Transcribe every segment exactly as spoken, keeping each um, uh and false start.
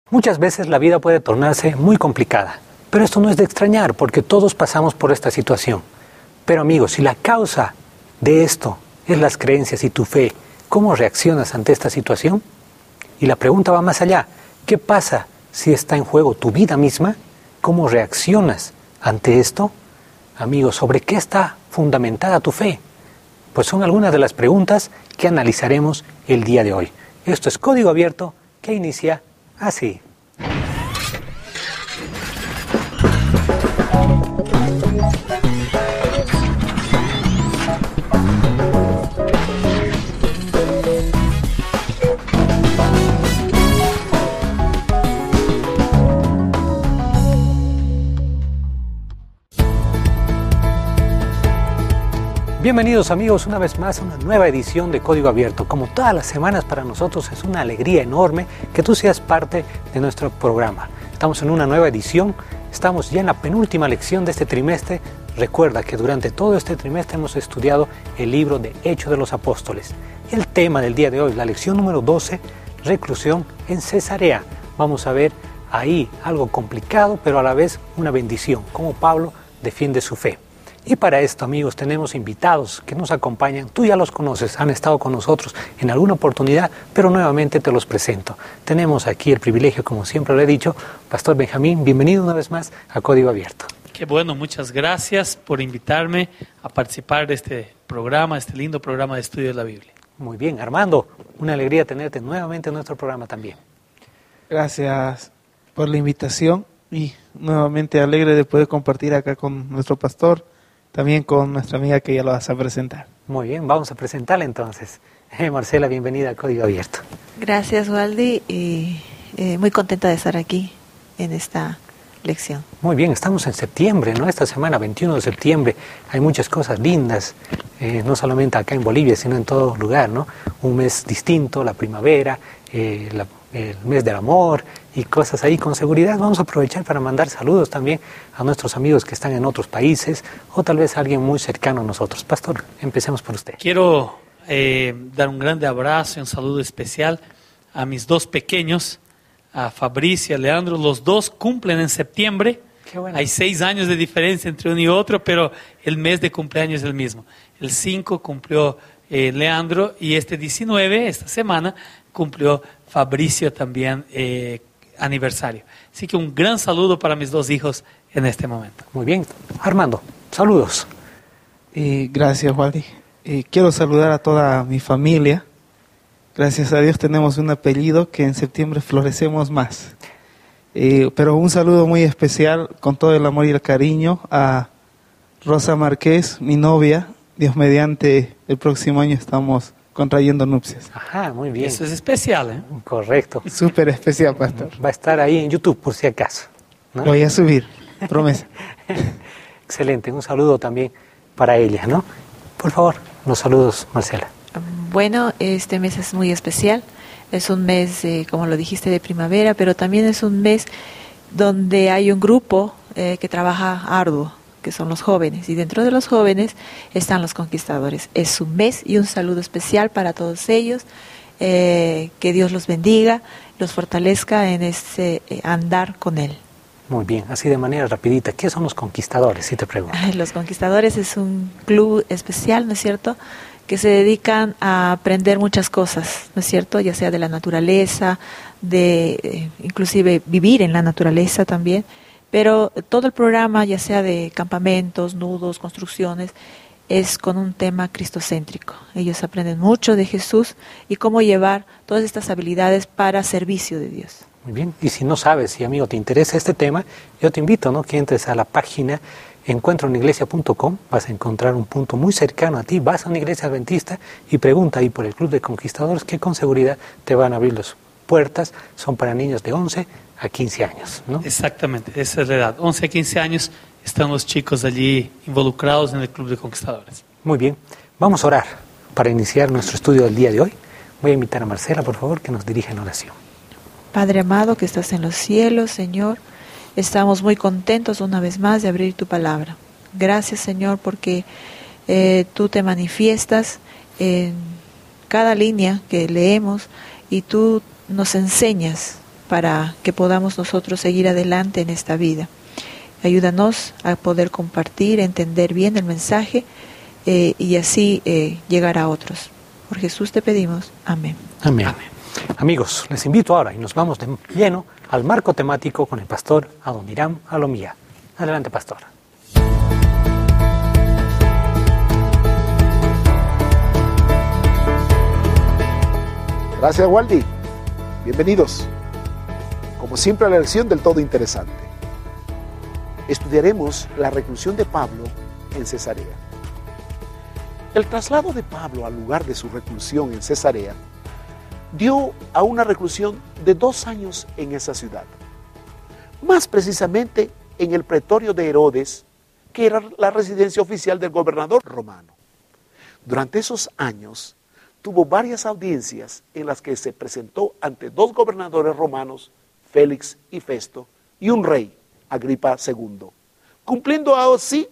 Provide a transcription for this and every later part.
Muchas veces la vida puede tornarse muy complicada, pero esto no es de extrañar porque todos pasamos por esta situación. Pero amigos, si la causa de esto es las creencias y tu fe, ¿cómo reaccionas ante esta situación? Y la pregunta va más allá. ¿Qué pasa si está en juego tu vida misma? ¿Cómo reaccionas ante esto? Amigos, ¿sobre qué está fundamentada tu fe? Pues son algunas de las preguntas que analizaremos el día de hoy. Esto es Código Abierto, que inicia así. Bienvenidos amigos una vez más a una nueva edición de Código Abierto. Como todas las semanas para nosotros es una alegría enorme que tú seas parte de nuestro programa. Estamos en una nueva edición, estamos ya en la penúltima lección de este trimestre. Recuerda que durante todo este trimestre hemos estudiado el libro de Hechos de los Apóstoles. El tema del día de hoy, la lección número doce, reclusión en Cesarea. Vamos a ver ahí algo complicado, pero a la vez una bendición, cómo Pablo defiende su fe. Y para esto, amigos, tenemos invitados que nos acompañan. Tú ya los conoces, han estado con nosotros en alguna oportunidad, pero nuevamente te los presento. Tenemos aquí el privilegio, como siempre lo he dicho, Pastor Benjamín, bienvenido una vez más a Código Abierto. Qué bueno, muchas gracias por invitarme a participar de este programa, este lindo programa de estudio de la Biblia. Muy bien, Armando, una alegría tenerte nuevamente en nuestro programa también. Gracias por la invitación y nuevamente alegre de poder compartir acá con nuestro pastor, también con nuestra amiga que ya lo vas a presentar. Muy bien, vamos a presentarla entonces. Eh, Marcela, bienvenida a Código Abierto. Gracias, Waldi, y eh, muy contenta de estar aquí en esta lección. Muy bien, estamos en septiembre, ¿no? Esta semana, veintiuno de septiembre, hay muchas cosas lindas, eh, no solamente acá en Bolivia, sino en todo lugar, ¿no? Un mes distinto, la primavera, eh, la, el mes del amor y cosas ahí. Con seguridad vamos a aprovechar para mandar saludos también a nuestros amigos que están en otros países o tal vez a alguien muy cercano a nosotros. Pastor, empecemos por usted. Quiero eh, dar un grande abrazo y un saludo especial a mis dos pequeños, a Fabricio y a Leandro. Los dos cumplen en septiembre. Qué bueno. Hay seis años de diferencia entre uno y otro, pero el mes de cumpleaños es el mismo. El cinco cumplió eh, Leandro y este diecinueve, esta semana, cumplió Fabricio también eh, aniversario. Así que un gran saludo para mis dos hijos en este momento. Muy bien. Armando, saludos. Eh, gracias, Waldi. Eh, quiero saludar a toda mi familia. Gracias a Dios tenemos un apellido que en septiembre florecemos más. Eh, pero un saludo muy especial, con todo el amor y el cariño, a Rosa Márquez, mi novia. Dios mediante, el próximo año estamos contrayendo nupcias. Ajá, muy bien. Eso es especial, ¿eh? Correcto. Súper especial, pastor. Va a estar ahí en YouTube por si acaso, ¿no? Lo voy a subir, promesa. Excelente, un saludo también para ella, ¿no? Por favor, los saludos, Marcela. Bueno, este mes es muy especial. Es un mes, eh, como lo dijiste, de primavera, pero también es un mes donde hay un grupo eh, que trabaja arduo, que son los jóvenes, y dentro de los jóvenes están los conquistadores. Es su mes y un saludo especial para todos ellos. Eh, que Dios los bendiga, los fortalezca en ese eh, andar con Él. Muy bien, así de manera rapidita, ¿qué son los conquistadores, si te pregunto? Los conquistadores es un club especial, ¿no es cierto?, que se dedican a aprender muchas cosas, ¿no es cierto?, ya sea de la naturaleza, de eh, inclusive vivir en la naturaleza también, pero todo el programa, ya sea de campamentos, nudos, construcciones, es con un tema cristocéntrico. Ellos aprenden mucho de Jesús y cómo llevar todas estas habilidades para servicio de Dios. Muy bien, y si no sabes, si amigo te interesa este tema, yo te invito, ¿no?, que entres a la página encuentro en iglesia punto com, vas a encontrar un punto muy cercano a ti, vas a una iglesia adventista y pregunta ahí por el Club de Conquistadores, que con seguridad te van a abrir las puertas. Son para niños de once a quince años, ¿no? Exactamente, esa es la edad. once a quince años están los chicos allí involucrados en el Club de Conquistadores. Muy bien, vamos a orar para iniciar nuestro estudio del día de hoy. Voy a invitar a Marcela, por favor, que nos dirija en oración. Padre amado que estás en los cielos, Señor, estamos muy contentos una vez más de abrir tu palabra. Gracias, Señor, porque eh, tú te manifiestas en cada línea que leemos y tú nos enseñas para que podamos nosotros seguir adelante en esta vida. Ayúdanos a poder compartir, entender bien el mensaje eh, y así eh, llegar a otros. Por Jesús te pedimos. Amén. Amén. Amén. Amigos, les invito ahora y nos vamos de lleno al marco temático con el pastor Adoniram Alomía. Adelante, pastor. Gracias, Waldi. Bienvenidos. Como siempre, a la lección del todo interesante. Estudiaremos la reclusión de Pablo en Cesarea. El traslado de Pablo al lugar de su reclusión en Cesarea dio a una reclusión de dos años en esa ciudad. Más precisamente en el pretorio de Herodes, que era la residencia oficial del gobernador romano. Durante esos años, tuvo varias audiencias en las que se presentó ante dos gobernadores romanos, Félix y Festo, y un rey, Agripa segundo, cumpliendo así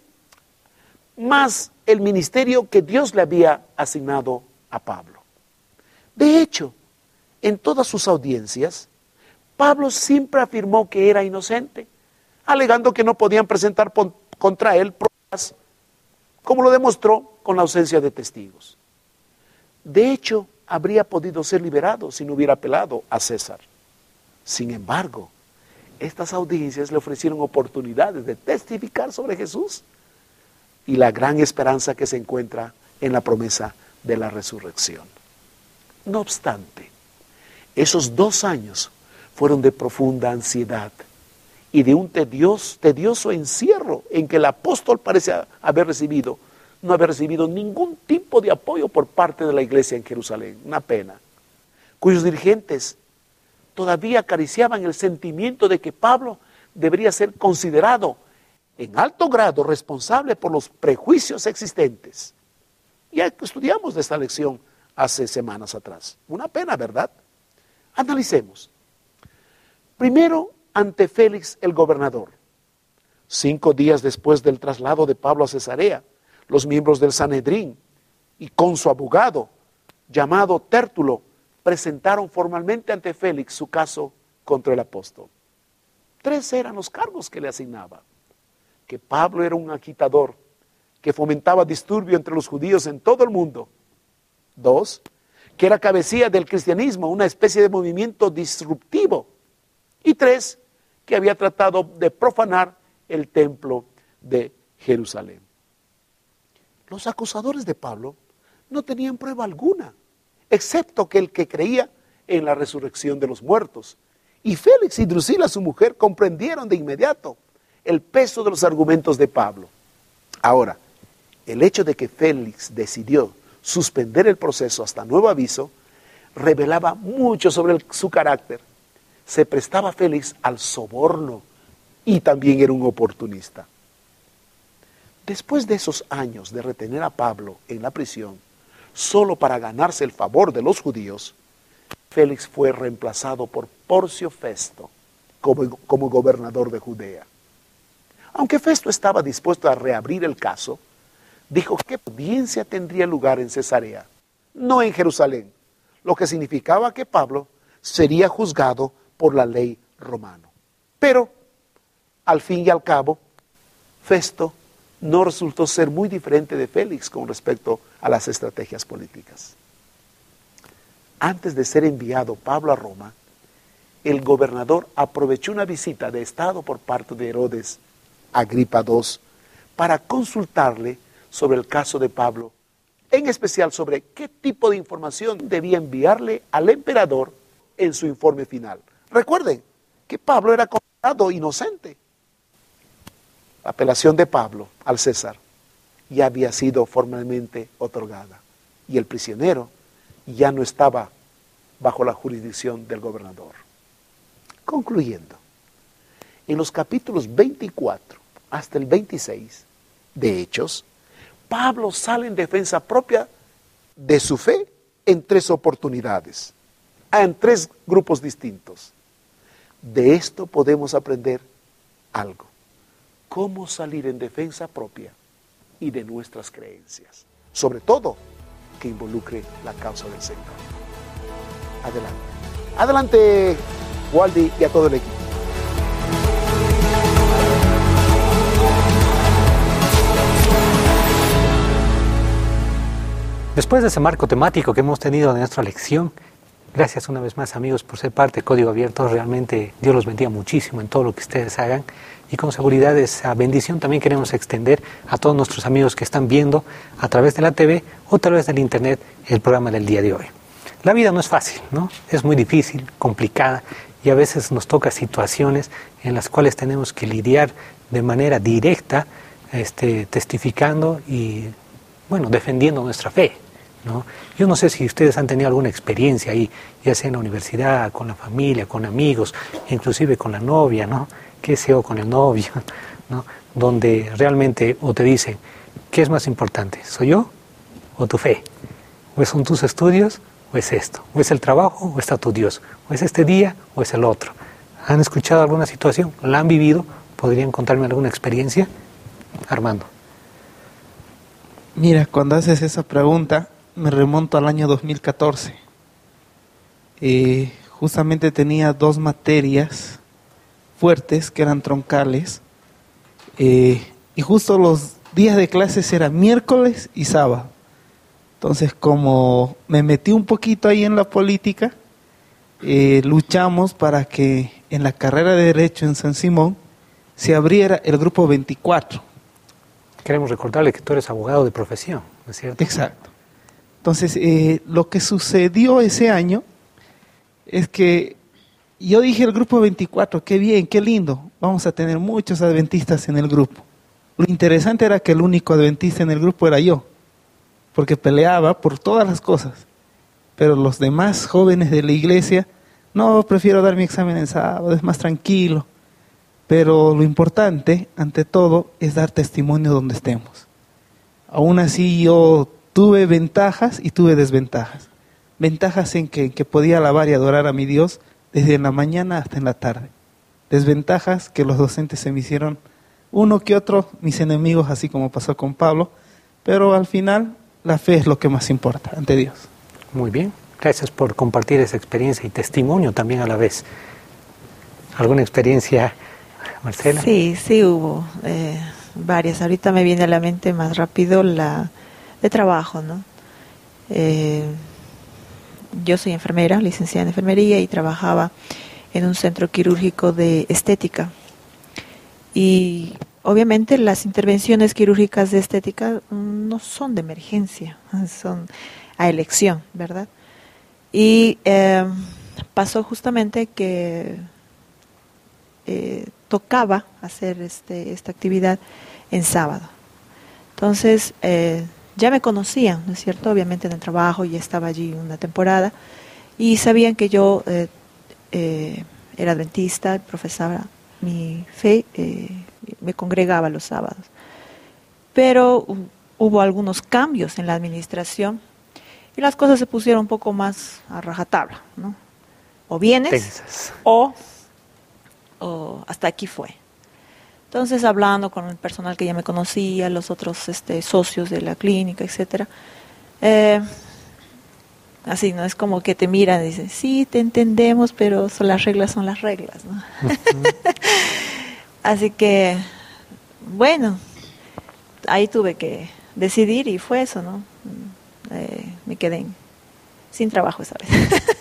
más el ministerio que Dios le había asignado a Pablo. De hecho, en todas sus audiencias, Pablo siempre afirmó que era inocente, alegando que no podían presentar contra él pruebas, como lo demostró con la ausencia de testigos. De hecho, habría podido ser liberado si no hubiera apelado a César. Sin embargo, estas audiencias le ofrecieron oportunidades de testificar sobre Jesús y la gran esperanza que se encuentra en la promesa de la resurrección. No obstante, esos dos años fueron de profunda ansiedad y de un tedioso, tedioso encierro en que el apóstol parece haber recibido no haber recibido ningún tipo de apoyo por parte de la iglesia en Jerusalén, una pena, cuyos dirigentes todavía acariciaban el sentimiento de que Pablo debería ser considerado en alto grado responsable por los prejuicios existentes. Ya estudiamos de esta lección hace semanas atrás. Una pena, ¿verdad? Analicemos. Primero, ante Félix el gobernador. Cinco días después del traslado de Pablo a Cesarea, los miembros del Sanedrín y con su abogado, llamado Tértulo, presentaron formalmente ante Félix su caso contra el apóstol. Tres eran los cargos que le asignaba: que Pablo era un agitador, que fomentaba disturbio entre los judíos en todo el mundo. Dos, que era cabecilla del cristianismo, una especie de movimiento disruptivo. Y tres, que había tratado de profanar el templo de Jerusalén. Los acusadores de Pablo no tenían prueba alguna, excepto que el que creía en la resurrección de los muertos. Y Félix y Drusila, su mujer, comprendieron de inmediato el peso de los argumentos de Pablo. Ahora, el hecho de que Félix decidió suspender el proceso hasta nuevo aviso revelaba mucho sobre el, su carácter. Se prestaba Félix al soborno y también era un oportunista. Después de esos años de retener a Pablo en la prisión, solo para ganarse el favor de los judíos, Félix fue reemplazado por Porcio Festo como, como gobernador de Judea. Aunque Festo estaba dispuesto a reabrir el caso, dijo que la audiencia tendría lugar en Cesarea, no en Jerusalén, lo que significaba que Pablo sería juzgado por la ley romana. Pero, al fin y al cabo, Festo no resultó ser muy diferente de Félix con respecto a las estrategias políticas. Antes de ser enviado Pablo a Roma, el gobernador aprovechó una visita de Estado por parte de Herodes Agripa segundo para consultarle sobre el caso de Pablo, en especial sobre qué tipo de información debía enviarle al emperador en su informe final. Recuerden que Pablo era considerado inocente. La apelación de Pablo al César ya había sido formalmente otorgada y el prisionero ya no estaba bajo la jurisdicción del gobernador. Concluyendo, en los capítulos veinticuatro hasta el veintiséis de Hechos, Pablo sale en defensa propia de su fe en tres oportunidades, en tres grupos distintos. De esto podemos aprender algo: cómo salir en defensa propia y de nuestras creencias, sobre todo que involucre la causa del Señor. Adelante. Adelante, Waldy y a todo el equipo. Después de ese marco temático que hemos tenido en nuestra lección, gracias una vez más, amigos, por ser parte de Código Abierto. Realmente Dios los bendiga muchísimo en todo lo que ustedes hagan. Y con seguridad esa bendición también queremos extender a todos nuestros amigos que están viendo a través de la T V o a través del Internet el programa del día de hoy. La vida no es fácil, ¿no? Es muy difícil, complicada, y a veces nos toca situaciones en las cuales tenemos que lidiar de manera directa, este, testificando y, bueno, defendiendo nuestra fe, ¿no? Yo no sé si ustedes han tenido alguna experiencia ahí, ya sea en la universidad, con la familia, con amigos, inclusive con la novia, ¿no? Qué sé yo, con el novio, ¿no? Donde realmente o te dicen, ¿qué es más importante? ¿Soy yo o tu fe? ¿O son tus estudios o es esto? ¿O es el trabajo o está tu Dios? ¿O es este día o es el otro? ¿Han escuchado alguna situación? ¿La han vivido? ¿Podrían contarme alguna experiencia? Armando. Mira, cuando haces esa pregunta, me remonto al año dos mil catorce. Eh, justamente tenía dos materias fuertes que eran troncales, eh, y justo los días de clases eran miércoles y sábado. Entonces, como me metí un poquito ahí en la política, eh, luchamos para que en la carrera de Derecho en San Simón se abriera el grupo veinticuatro. Queremos recordarle que tú eres abogado de profesión, ¿no es cierto? Exacto. Entonces, eh, lo que sucedió ese año es que yo dije el grupo veinticuatro, qué bien, qué lindo, vamos a tener muchos adventistas en el grupo. Lo interesante era que el único adventista en el grupo era yo, porque peleaba por todas las cosas. Pero los demás jóvenes de la iglesia, no, prefiero dar mi examen el sábado, es más tranquilo. Pero lo importante, ante todo, es dar testimonio donde estemos. Aún así yo tuve ventajas y tuve desventajas. Ventajas en que, en que podía alabar y adorar a mi Dios desde en la mañana hasta en la tarde. Desventajas que los docentes se me hicieron uno que otro, mis enemigos, así como pasó con Pablo, pero al final la fe es lo que más importa ante Dios. Muy bien, gracias por compartir esa experiencia y testimonio también a la vez. ¿Alguna experiencia, Marcela? Sí, sí hubo eh, varias. Ahorita me viene a la mente más rápido la de trabajo, ¿no? Eh, yo soy enfermera, licenciada en enfermería, y trabajaba en un centro quirúrgico de estética. Y obviamente las intervenciones quirúrgicas de estética no son de emergencia, son a elección, ¿verdad? Y eh, pasó justamente que eh, tocaba hacer este, esta actividad en sábado. Entonces, eh, ya me conocían, ¿no es cierto? Obviamente en el trabajo, ya estaba allí una temporada, y sabían que yo eh, eh, era adventista, profesaba mi fe, eh, me congregaba los sábados. Pero hubo algunos cambios en la administración y las cosas se pusieron un poco más a rajatabla, ¿no? O vienes Tensas. o, o hasta aquí fue. Entonces, hablando con el personal que ya me conocía, los otros este, socios de la clínica, etcétera, eh, así, ¿no? Es como que te miran y dicen, sí, te entendemos, pero son las reglas son las reglas, ¿no? Uh-huh. Así que, bueno, ahí tuve que decidir y fue eso, ¿no? Eh, me quedé en, sin trabajo esa vez.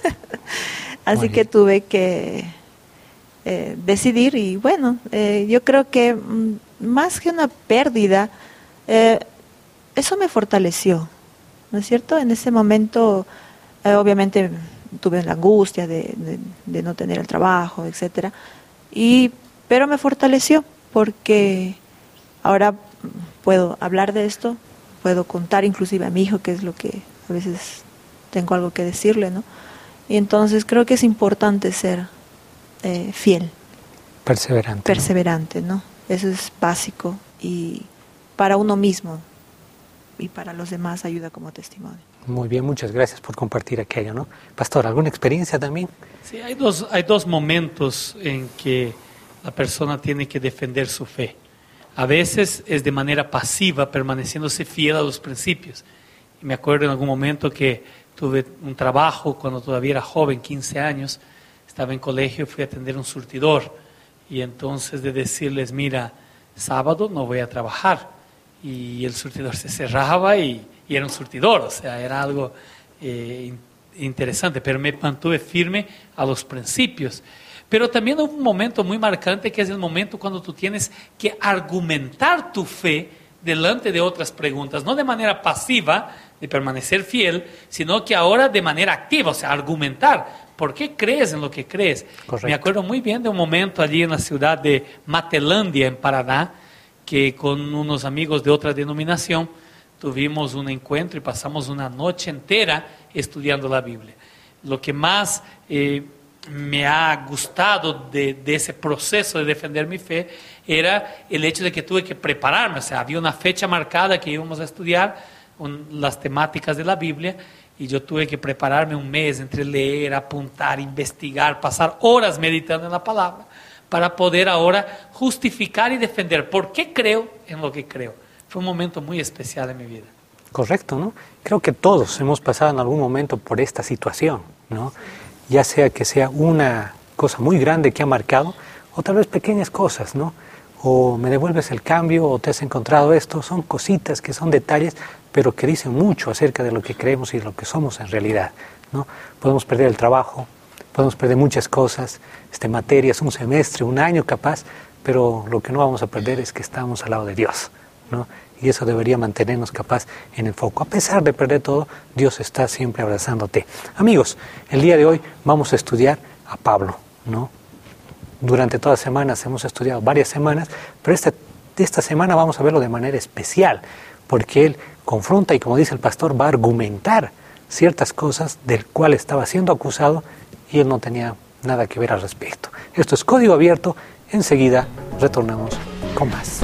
Así que tuve que eh, decidir y bueno, eh, yo creo que m- más que una pérdida, eh, eso me fortaleció, ¿no es cierto? En ese momento, eh, obviamente, tuve la angustia de, de, de no tener el trabajo, etcétera, y pero me fortaleció porque ahora puedo hablar de esto, puedo contar inclusive a mi hijo, que es lo que a veces tengo algo que decirle, ¿no? Y entonces creo que es importante ser eh, fiel. Perseverante. Perseverante, ¿no? Eso es básico y para uno mismo y para los demás ayuda como testimonio. Muy bien, muchas gracias por compartir aquello, ¿no? Pastor, ¿alguna experiencia también? Sí, hay dos, hay dos momentos en que la persona tiene que defender su fe. A veces es de manera pasiva, permaneciéndose fiel a los principios. Y me acuerdo en algún momento que tuve un trabajo cuando todavía era joven, quince años, estaba en colegio, fui a atender un surtidor y entonces de decirles, mira, sábado no voy a trabajar, y el surtidor se cerraba y, y era un surtidor, o sea, era algo eh, interesante, pero me mantuve firme a los principios. Pero también hubo un momento muy marcante que es el momento cuando tú tienes que argumentar tu fe delante de otras preguntas, no de manera pasiva, de permanecer fiel, sino que ahora de manera activa, o sea, argumentar. ¿Por qué crees en lo que crees? Correcto. Me acuerdo muy bien de un momento allí en la ciudad de Matelândia, en Paraná, que con unos amigos de otra denominación tuvimos un encuentro y pasamos una noche entera estudiando la Biblia. Lo que más eh, me ha gustado de, de ese proceso de defender mi fe era el hecho de que tuve que prepararme, o sea, había una fecha marcada que íbamos a estudiar un, las temáticas de la Biblia, y yo tuve que prepararme un mes entre leer, apuntar, investigar, pasar horas meditando en la palabra para poder ahora justificar y defender por qué creo en lo que creo. Fue un momento muy especial en mi vida. Correcto, ¿no? Creo que todos hemos pasado en algún momento por esta situación, ¿no? Ya sea que sea una cosa muy grande que ha marcado, o tal vez pequeñas cosas, ¿no? O me devuelves el cambio, o te has encontrado esto. Son cositas que son detalles, pero que dicen mucho acerca de lo que creemos y lo que somos en realidad, ¿no? Podemos perder el trabajo, podemos perder muchas cosas, este, materias, un semestre, un año capaz, pero lo que no vamos a perder es que estamos al lado de Dios, ¿no? Y eso debería mantenernos capaz en el foco. A pesar de perder todo, Dios está siempre abrazándote. Amigos, el día de hoy vamos a estudiar a Pablo, ¿no? Durante todas las semanas hemos estudiado varias semanas, pero esta, esta semana vamos a verlo de manera especial, porque él confronta y, como dice el pastor, va a argumentar ciertas cosas del cual estaba siendo acusado y él no tenía nada que ver al respecto. Esto es Código Abierto. Enseguida retornamos con más.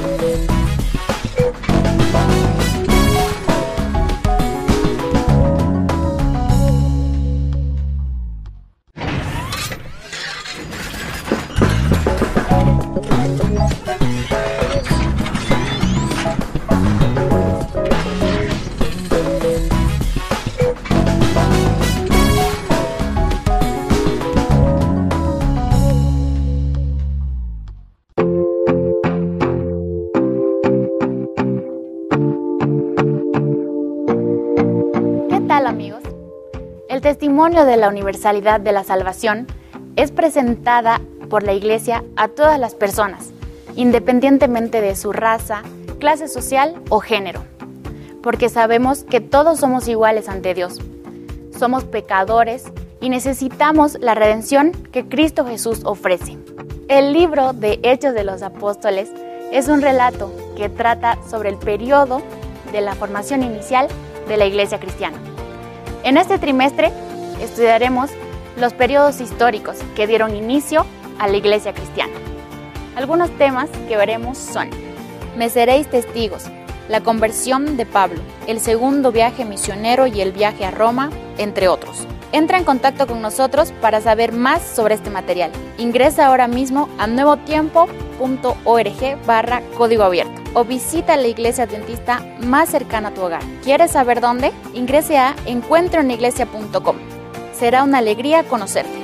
El testimonio de la universalidad de la salvación es presentada por la Iglesia a todas las personas, independientemente de su raza, clase social o género, porque sabemos que todos somos iguales ante Dios. Somos pecadores y necesitamos la redención que Cristo Jesús ofrece. El libro de Hechos de los Apóstoles es un relato que trata sobre el periodo de la formación inicial de la Iglesia cristiana. En este trimestre estudiaremos los periodos históricos que dieron inicio a la Iglesia cristiana. Algunos temas que veremos son: Me seréis testigos, la conversión de Pablo, el segundo viaje misionero y el viaje a Roma, entre otros. Entra en contacto con nosotros para saber más sobre este material. Ingresa ahora mismo a nuevotiempo punto org barra código abierto o visita la iglesia adventista más cercana a tu hogar. ¿Quieres saber dónde? Ingrese a encuentro en iglesia punto com. Será una alegría conocerte.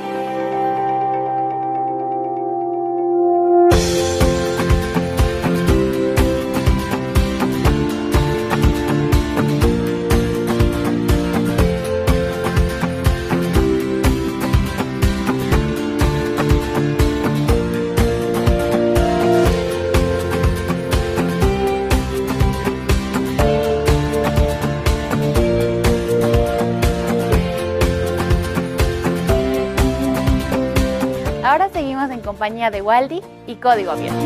Ahora seguimos en compañía de Waldy y Código Abierto.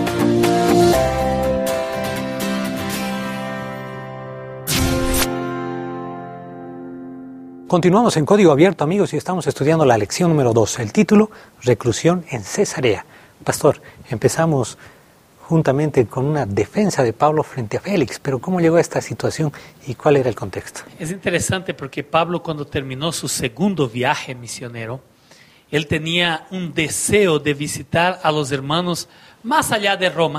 Continuamos en Código Abierto, amigos, y estamos estudiando la lección número dos, el título, Reclusión en Cesarea. Pastor, empezamos juntamente con una defensa de Pablo frente a Félix, pero ¿cómo llegó a esta situación y cuál era el contexto? Es interesante porque Pablo, cuando terminó su segundo viaje misionero, él tenía un deseo de visitar a los hermanos más allá de Roma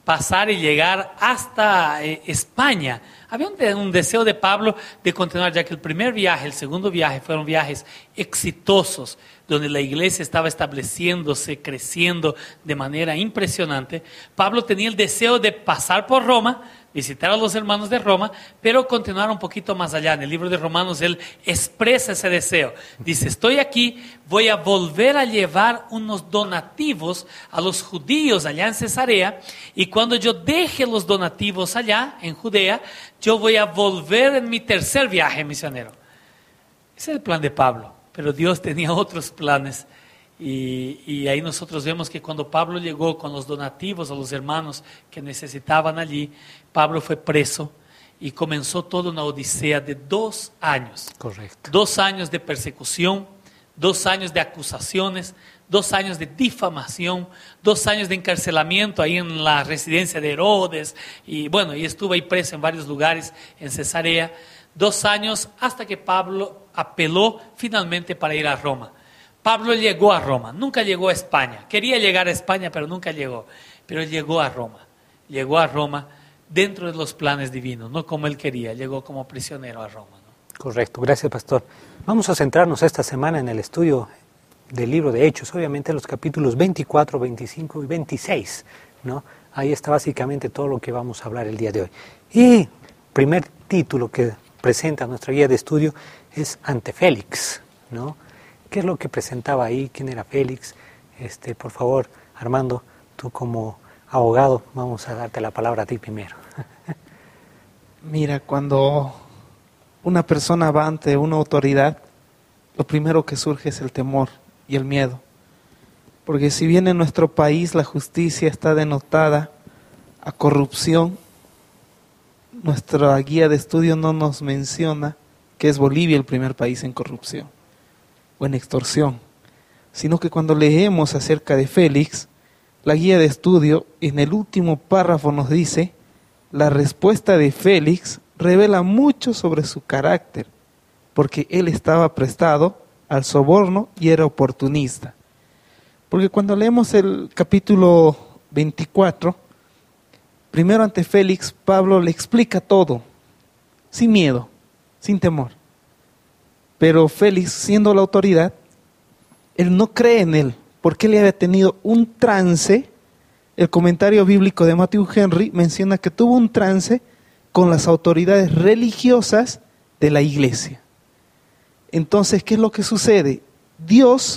pasar y llegar hasta eh, España. Había un, de, un deseo de Pablo de continuar, ya que el primer viaje, el segundo viaje fueron viajes exitosos, donde la iglesia estaba estableciéndose, creciendo de manera impresionante. Pablo tenía el deseo de pasar por Roma, visitar a los hermanos de Roma, pero continuar un poquito más allá. En el libro de Romanos él expresa ese deseo. Dice, estoy aquí, voy a volver a llevar unos donativos a los judíos allá en Cesarea, y cuando yo deje los donativos allá en Judea, yo voy a volver en mi tercer viaje misionero. Ese es el plan de Pablo, pero Dios tenía otros planes. Y, y ahí nosotros vemos que cuando Pablo llegó con los donativos a los hermanos que necesitaban allí, Pablo fue preso y comenzó toda una odisea de dos años. Correcto. Dos años de persecución, dos años de acusaciones, dos años de difamación, dos años de encarcelamiento ahí en la residencia de Herodes. Y bueno, y estuvo ahí preso en varios lugares en Cesarea. Dos años hasta que Pablo apeló finalmente para ir a Roma. Pablo llegó a Roma, nunca llegó a España. Quería llegar a España, pero nunca llegó. Pero llegó a Roma. Llegó a Roma dentro de los planes divinos, no como él quería. Llegó como prisionero a Roma, ¿no? Correcto, gracias, pastor. Vamos a centrarnos esta semana en el estudio del libro de Hechos, obviamente los capítulos veinticuatro, veinticinco y veintiséis, ¿no? Ahí está básicamente todo lo que vamos a hablar el día de hoy. Y primer título que presenta nuestra guía de estudio es Ante Félix, ¿no? ¿Qué es lo que presentaba ahí? ¿Quién era Félix? Este, por favor, Armando, tú como abogado, vamos a darte la palabra a ti primero. Mira, cuando una persona va ante una autoridad, lo primero que surge es el temor y el miedo. Porque si bien en nuestro país la justicia está denotada a corrupción, nuestra guía de estudio no nos menciona que es Bolivia el primer país en corrupción o en extorsión, sino que cuando leemos acerca de Félix, la guía de estudio en el último párrafo nos dice, la respuesta de Félix revela mucho sobre su carácter, porque él estaba prestado al soborno y era oportunista. Porque cuando leemos el capítulo veinticuatro, primero ante Félix, Pablo le explica todo, sin miedo, sin temor. Pero Félix, siendo la autoridad, él no cree en él, porque él había tenido un trance. El comentario bíblico de Matthew Henry menciona que tuvo un trance con las autoridades religiosas de la iglesia. Entonces, ¿qué es lo que sucede? Dios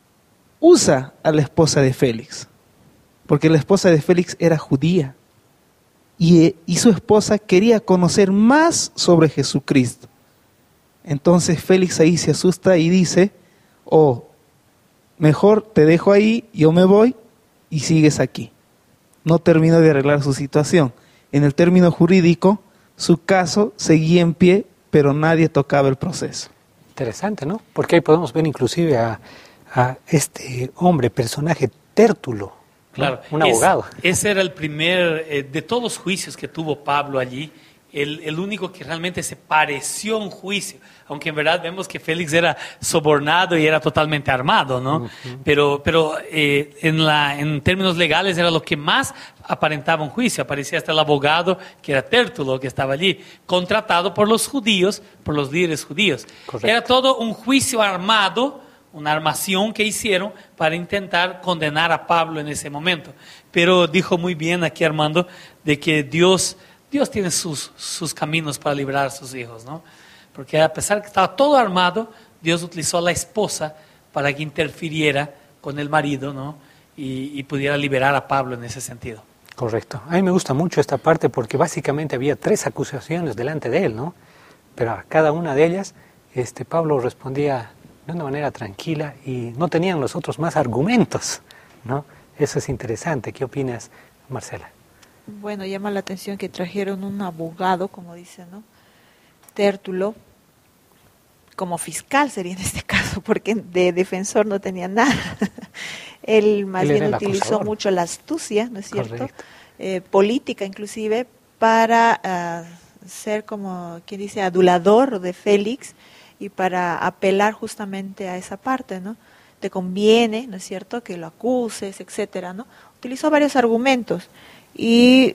usa a la esposa de Félix, porque la esposa de Félix era judía, y, y su esposa quería conocer más sobre Jesucristo. Entonces Félix ahí se asusta y dice, oh, mejor te dejo ahí, yo me voy y sigues aquí. No termino de arreglar su situación. En el término jurídico, su caso seguía en pie, pero nadie tocaba el proceso. Interesante, ¿no? Porque ahí podemos ver inclusive a, a este hombre, personaje Tértulo, ¿no? Claro, Un abogado. Es, ese era el primer, eh, de todos los juicios que tuvo Pablo allí, El, el único que realmente se pareció a un juicio, aunque en verdad vemos que Félix era sobornado y era totalmente armado, ¿no? Uh-huh. Pero, pero eh, en, la, en términos legales era lo que más aparentaba un juicio. Aparecía hasta el abogado, que era Tértulo, que estaba allí, contratado por los judíos, por los líderes judíos. Correcto. Era todo un juicio armado, una armación que hicieron para intentar condenar a Pablo en ese momento. Pero dijo muy bien aquí Armando, de que Dios... Dios tiene sus, sus caminos para librar a sus hijos, ¿no? Porque a pesar de que estaba todo armado, Dios utilizó a la esposa para que interfiriera con el marido, ¿no? Y, y pudiera liberar a Pablo en ese sentido. Correcto. A mí me gusta mucho esta parte porque básicamente había tres acusaciones delante de él, ¿no? Pero a cada una de ellas, este, Pablo respondía de una manera tranquila y no tenían los otros más argumentos, ¿no? Eso es interesante. ¿Qué opinas, Marcela? Bueno, llama la atención que trajeron un abogado, como dicen, ¿no? Tértulo, como fiscal sería en este caso, porque de defensor no tenía nada. Él más Él bien utilizó acusador. mucho la astucia, ¿no es cierto? Eh, política inclusive, para uh, ser como, quien dice, adulador de Félix y para apelar justamente a esa parte, ¿no? Te conviene, ¿no es cierto?, que lo acuses, etcétera, ¿no? Utilizó varios argumentos. Y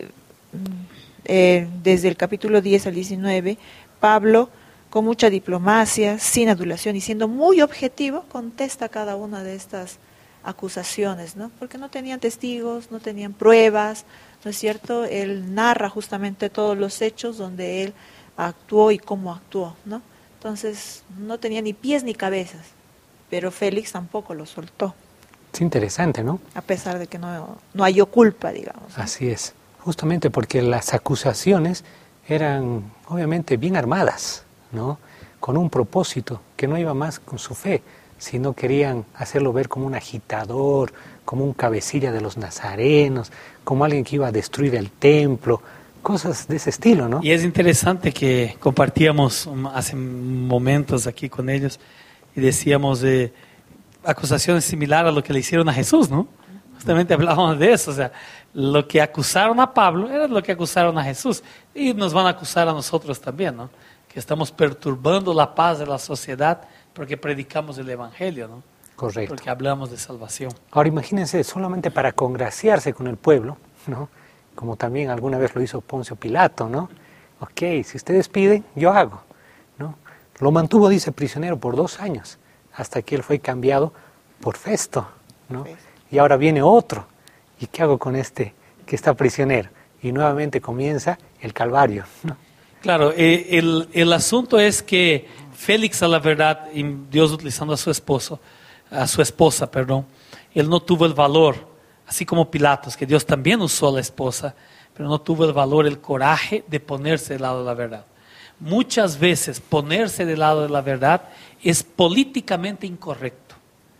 eh, desde el capítulo diez al diecinueve, Pablo, con mucha diplomacia, sin adulación y siendo muy objetivo, contesta cada una de estas acusaciones, ¿no? Porque no tenían testigos, no tenían pruebas, ¿no es cierto? Él narra justamente todos los hechos donde él actuó y cómo actuó, ¿no? Entonces, no tenía ni pies ni cabezas, pero Félix tampoco lo soltó. Es interesante, ¿no? A pesar de que no, no halló culpa, digamos, ¿no? Así es, justamente porque las acusaciones eran obviamente bien armadas, ¿no? Con un propósito que no iba más con su fe, sino querían hacerlo ver como un agitador, como un cabecilla de los nazarenos, como alguien que iba a destruir el templo, cosas de ese estilo, ¿no? Y es interesante que compartíamos hace momentos aquí con ellos y decíamos de acusaciones similares a lo que le hicieron a Jesús, ¿no? Justamente hablábamos de eso, o sea, lo que acusaron a Pablo era lo que acusaron a Jesús y nos van a acusar a nosotros también, ¿no? Que estamos perturbando la paz de la sociedad porque predicamos el Evangelio, ¿no? Correcto. Porque hablamos de salvación. Ahora imagínense, solamente para congraciarse con el pueblo, ¿no? Como también alguna vez lo hizo Poncio Pilato, ¿no? Ok, si ustedes piden, yo hago, ¿no? Lo mantuvo, dice, prisionero por dos años, hasta que él fue cambiado por Festo, ¿no? Y ahora viene otro, ¿y qué hago con este que está prisionero? Y nuevamente comienza el calvario, ¿no? Claro, eh, el, el asunto es que Félix, a la verdad, y Dios utilizando a su esposo, a su esposa, perdón, él no tuvo el valor, así como Pilatos, que Dios también usó a la esposa, pero no tuvo el valor, el coraje de ponerse del lado de la verdad. Muchas veces ponerse del lado de la verdad es políticamente incorrecto,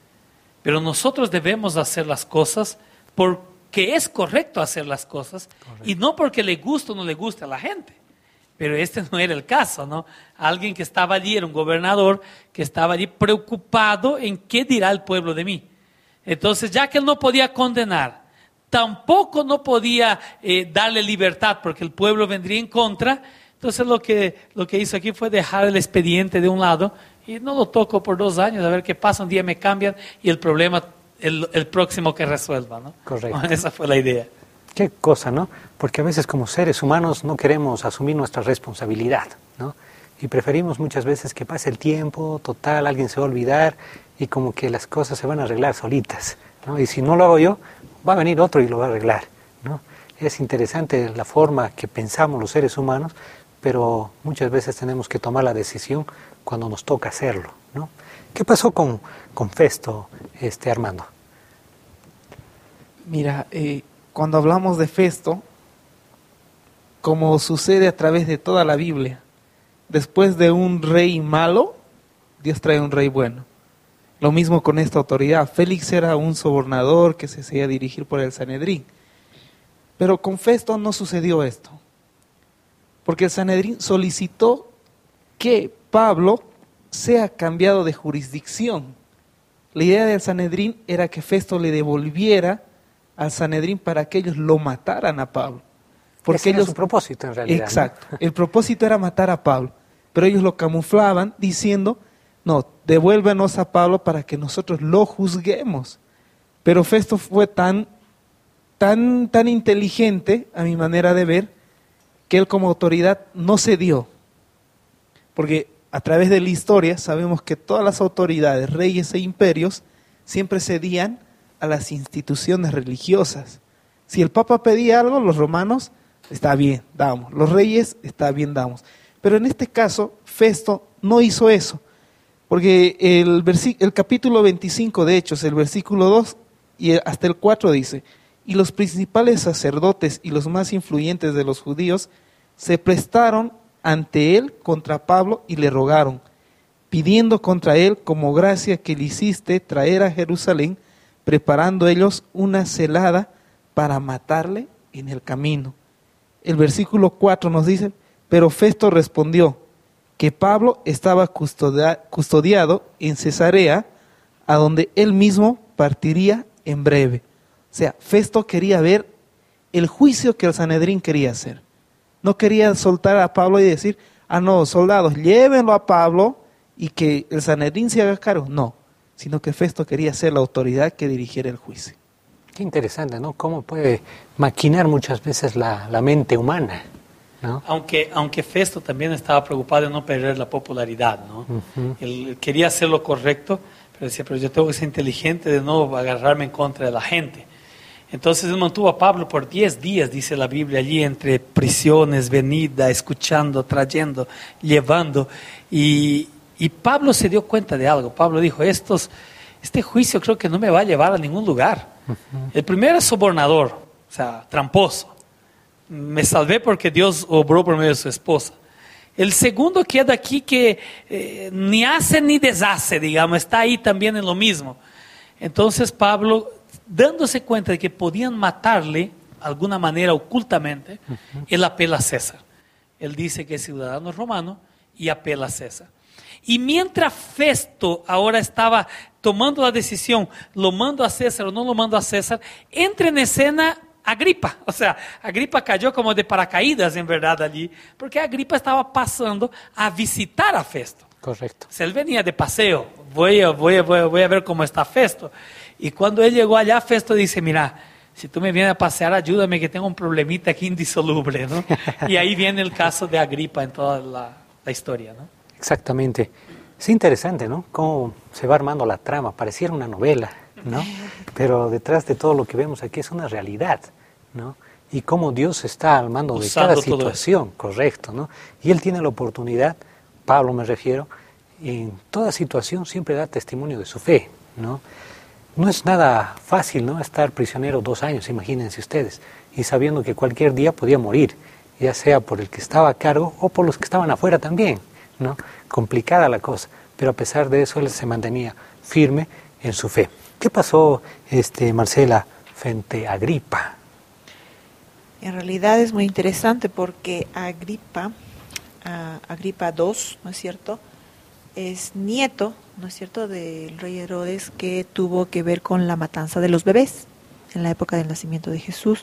pero nosotros debemos hacer las cosas porque es correcto hacer las cosas. Correcto. Y no porque le guste o no le guste a la gente. Pero este no era el caso, ¿no? Alguien que estaba allí, era un gobernador que estaba allí preocupado en qué dirá el pueblo de mí. Entonces, ya que él no podía condenar, tampoco no podía eh, darle libertad porque el pueblo vendría en contra. Entonces, lo que, lo que hizo aquí fue dejar el expediente de un lado y no lo toco por dos años, a ver qué pasa, un día me cambian y el problema, el, el próximo que resuelva, ¿no? Correcto. Bueno, esa fue la idea. Qué cosa, ¿no? Porque a veces como seres humanos no queremos asumir nuestra responsabilidad, ¿no? Y preferimos muchas veces que pase el tiempo, total, alguien se va a olvidar y como que las cosas se van a arreglar solitas, ¿no? Y si no lo hago yo, va a venir otro y lo va a arreglar, ¿no? Es interesante la forma que pensamos los seres humanos, pero muchas veces tenemos que tomar la decisión cuando nos toca hacerlo, ¿no? ¿Qué pasó con, con Festo, este, Armando? Mira, eh... cuando hablamos de Festo, como sucede a través de toda la Biblia, después de un rey malo, Dios trae un rey bueno. Lo mismo con esta autoridad. Félix era un sobornador que se hacía dirigir por el Sanedrín. Pero con Festo no sucedió esto. Porque el Sanedrín solicitó que Pablo sea cambiado de jurisdicción. La idea del Sanedrín era que Festo le devolviera al Sanedrín para que ellos lo mataran a Pablo. Porque ese ellos, era su propósito en realidad. Exacto. ¿No? El propósito era matar a Pablo, pero ellos lo camuflaban diciendo, no, devuélvenos a Pablo para que nosotros lo juzguemos. Pero Festo fue tan, tan, tan inteligente, a mi manera de ver, que él como autoridad no cedió. Porque a través de la historia sabemos que todas las autoridades, reyes e imperios, siempre cedían a las instituciones religiosas. Si el Papa pedía algo, los romanos, está bien, damos. Los reyes, está bien, damos. Pero en este caso, Festo no hizo eso. Porque el, el capítulo veinticinco de Hechos, el versículo dos y hasta el cuatro dice, y los principales sacerdotes y los más influyentes de los judíos se prestaron ante él contra Pablo y le rogaron, pidiendo contra él como gracia que le hiciste traer a Jerusalén, preparando ellos una celada para matarle en el camino. El versículo cuatro nos dice, pero Festo respondió que Pablo estaba custodia- custodiado en Cesarea, a donde él mismo partiría en breve. O sea, Festo quería ver el juicio que el Sanedrín quería hacer. No quería soltar a Pablo y decir, ah no, soldados, llévenlo a Pablo y que el Sanedrín se haga cargo. No, sino que Festo quería ser la autoridad que dirigiera el juicio. Qué interesante, ¿no? Cómo puede maquinar muchas veces la, la mente humana, ¿no? Aunque, aunque Festo también estaba preocupado de no perder la popularidad, ¿no? Uh-huh. Él quería hacer lo correcto, pero decía, pero yo tengo que ser inteligente de no agarrarme en contra de la gente. Entonces él mantuvo a Pablo por diez días, dice la Biblia, allí entre prisiones, venida, escuchando, trayendo, llevando. Y, y Pablo se dio cuenta de algo. Pablo dijo, estos, este juicio creo que no me va a llevar a ningún lugar. Uh-huh. El primero es sobornador, o sea, tramposo. Me salvé porque Dios obró por medio de su esposa. El segundo queda aquí que eh, ni hace ni deshace, digamos, está ahí también en lo mismo. Entonces Pablo, dándose cuenta de que podían matarle de alguna manera ocultamente, uh-huh. él apela a César. Él dice que es ciudadano romano y apela a César. Y mientras Festo ahora estaba tomando la decisión, lo mando a César o no lo mando a César, entra en escena Agripa. O sea, Agripa cayó como de paracaídas en verdad allí, porque Agripa estaba pasando a visitar a Festo. Correcto. O sea, él venía de paseo, voy a, voy, a, voy, a, voy a ver cómo está Festo. Y cuando él llegó allá, Festo dice, mira, si tú me vienes a pasear, ayúdame que tengo un problemita aquí indisoluble, ¿no? Y ahí viene el caso de Agripa en toda la, la historia, ¿no? Exactamente. Es interesante, ¿no? Cómo se va armando la trama. Pareciera una novela, ¿no? Pero detrás de todo lo que vemos aquí es una realidad, ¿no? Y cómo Dios está al mando de cada situación, correcto, ¿no? Y Él tiene la oportunidad, Pablo me refiero, en toda situación siempre da testimonio de su fe, ¿no? No es nada fácil, ¿no? Estar prisionero dos años, imagínense ustedes, y sabiendo que cualquier día podía morir, ya sea por el que estaba a cargo o por los que estaban afuera también, ¿no? Complicada la cosa, pero a pesar de eso él se mantenía firme en su fe. ¿Qué pasó, este, Marcela, frente a Agripa? En realidad es muy interesante porque Agripa, uh, Agripa segundo, ¿no es cierto?, es nieto, ¿no es cierto?, del rey Herodes, que tuvo que ver con la matanza de los bebés en la época del nacimiento de Jesús.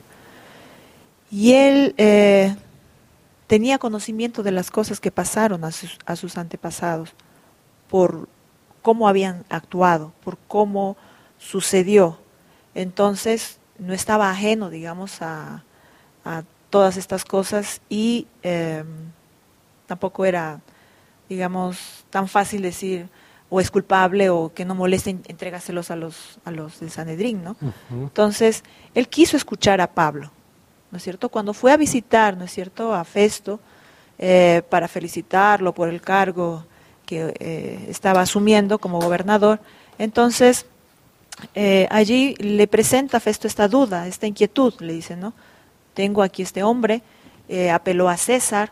Y él eh, tenía conocimiento de las cosas que pasaron a sus, a sus antepasados, por cómo habían actuado, por cómo sucedió. Entonces no estaba ajeno, digamos, a, a todas estas cosas y eh, tampoco era, digamos, tan fácil decir o es culpable o que no moleste, entrégaselos a los, a los del Sanedrín, ¿no? Uh-huh. Entonces, él quiso escuchar a Pablo, ¿no es cierto? Cuando fue a visitar, ¿no es cierto?, a Festo, eh, para felicitarlo por el cargo que eh, estaba asumiendo como gobernador, entonces eh, allí le presenta a Festo esta duda, esta inquietud, le dice, ¿no? Tengo aquí este hombre, eh, apeló a César,